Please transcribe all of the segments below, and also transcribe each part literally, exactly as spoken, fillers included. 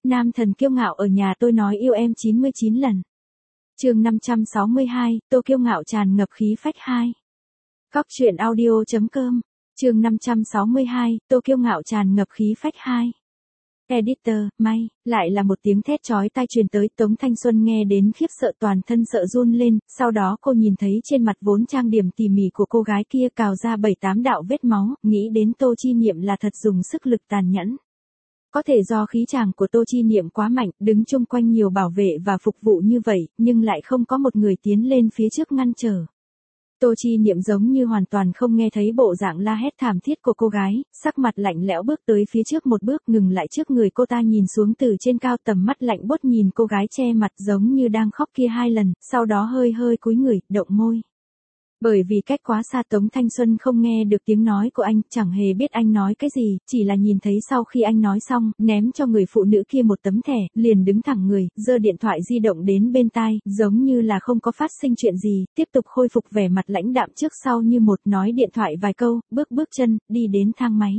nam thần kiêu ngạo ở nhà tôi nói yêu em chín mươi chín lần. Chương năm trăm sáu mươi hai, Tô kiêu ngạo tràn ngập khí phách hai. Cóc truyện audio chấm com. Chương năm trăm sáu mươi hai, Tô kiêu ngạo tràn ngập khí phách hai. Editor, may, lại là một tiếng thét chói tai truyền tới. Tống Thanh Xuân nghe đến khiếp sợ toàn thân sợ run lên, sau đó cô nhìn thấy trên mặt vốn trang điểm tỉ mỉ của cô gái kia cào ra bảy tám đạo vết máu, nghĩ đến Tô Chi Niệm là thật dùng sức lực tàn nhẫn. Có thể do khí chàng của Tô Chi Niệm quá mạnh, đứng chung quanh nhiều bảo vệ và phục vụ như vậy, nhưng lại không có một người tiến lên phía trước ngăn trở. Tô Chi Niệm giống như hoàn toàn không nghe thấy bộ dạng la hét thảm thiết của cô gái, sắc mặt lạnh lẽo bước tới phía trước một bước, ngừng lại trước người cô ta, nhìn xuống từ trên cao, tầm mắt lạnh buốt nhìn cô gái che mặt giống như đang khóc kia hai lần, sau đó hơi hơi cúi người, động môi. Bởi vì cách quá xa, Tống Thanh Xuân không nghe được tiếng nói của anh, chẳng hề biết anh nói cái gì, chỉ là nhìn thấy sau khi anh nói xong, ném cho người phụ nữ kia một tấm thẻ, liền đứng thẳng người, giơ điện thoại di động đến bên tai, giống như là không có phát sinh chuyện gì, tiếp tục khôi phục vẻ mặt lãnh đạm trước sau như một, nói điện thoại vài câu, bước bước chân, đi đến thang máy.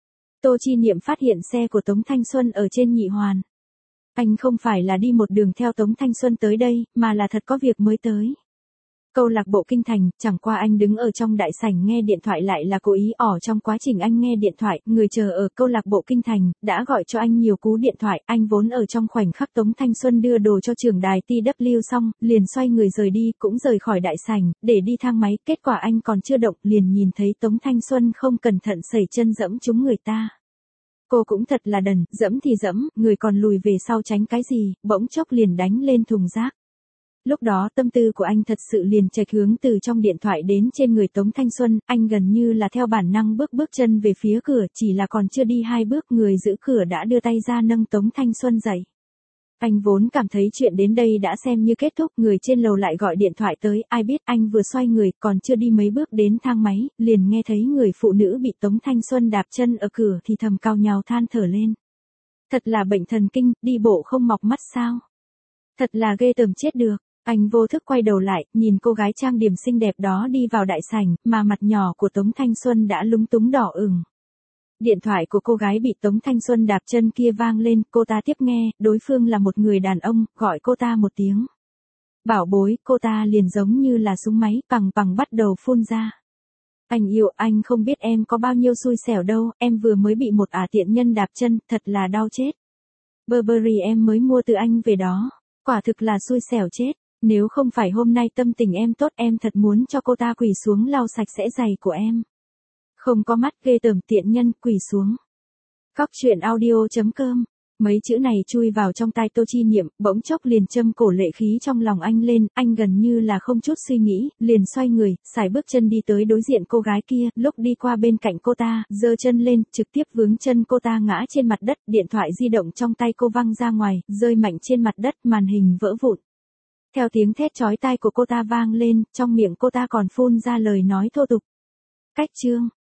Tô Chi Niệm phát hiện xe của Tống Thanh Xuân ở trên nhị hoàn. Anh không phải là đi một đường theo Tống Thanh Xuân tới đây, mà là thật có việc mới tới. Câu lạc bộ Kinh Thành, chẳng qua anh đứng ở trong đại sảnh nghe điện thoại lại là cố ý ỏ trong quá trình anh nghe điện thoại, người chờ ở câu lạc bộ Kinh Thành, đã gọi cho anh nhiều cú điện thoại, anh vốn ở trong khoảnh khắc Tống Thanh Xuân đưa đồ cho trưởng đài tê vê xong, liền xoay người rời đi, cũng rời khỏi đại sảnh, để đi thang máy, kết quả anh còn chưa động, liền nhìn thấy Tống Thanh Xuân không cẩn thận sẩy chân dẫm trúng người ta. Cô cũng thật là đần, dẫm thì dẫm, người còn lùi về sau tránh cái gì, bỗng chốc liền đánh lên thùng rác. Lúc đó tâm tư của anh thật sự liền chệch hướng từ trong điện thoại đến trên người Tống Thanh Xuân, anh gần như là theo bản năng bước bước chân về phía cửa, chỉ là còn chưa đi hai bước, người giữ cửa đã đưa tay ra nâng Tống Thanh Xuân dậy. Anh vốn cảm thấy chuyện đến đây đã xem như kết thúc, người trên lầu lại gọi điện thoại tới, ai biết anh vừa xoay người, còn chưa đi mấy bước đến thang máy, liền nghe thấy người phụ nữ bị Tống Thanh Xuân đạp chân ở cửa thì thầm cào nhào than thở lên. Thật là bệnh thần kinh, đi bộ không mọc mắt sao? Thật là ghê tởm chết được. Anh vô thức quay đầu lại, nhìn cô gái trang điểm xinh đẹp đó đi vào đại sảnh, mà mặt nhỏ của Tống Thanh Xuân đã lúng túng đỏ ửng. Điện thoại của cô gái bị Tống Thanh Xuân đạp chân kia vang lên, cô ta tiếp nghe, đối phương là một người đàn ông, gọi cô ta một tiếng. Bảo bối, cô ta liền giống như là súng máy, pằng pằng bắt đầu phun ra. Anh yêu, anh không biết em có bao nhiêu xui xẻo đâu, em vừa mới bị một ả tiện nhân đạp chân, thật là đau chết. Burberry em mới mua từ anh về đó, quả thực là xui xẻo chết. Nếu không phải hôm nay tâm tình em tốt, em thật muốn cho cô ta quỳ xuống lau sạch sẽ giày của em. Không có mắt, ghê tởm, tiện nhân, quỳ xuống. Cóc truyện audio chấm com. Mấy chữ này chui vào trong tai Tô Chi Niệm, bỗng chốc liền châm cổ lệ khí trong lòng anh lên, anh gần như là không chút suy nghĩ, liền xoay người, sải bước chân đi tới đối diện cô gái kia, lúc đi qua bên cạnh cô ta, giơ chân lên, trực tiếp vướng chân cô ta ngã trên mặt đất, điện thoại di động trong tay cô văng ra ngoài, rơi mạnh trên mặt đất, màn hình vỡ vụn. Theo tiếng thét chói tai của cô ta vang lên, trong miệng cô ta còn phun ra lời nói thô tục. Cách chương.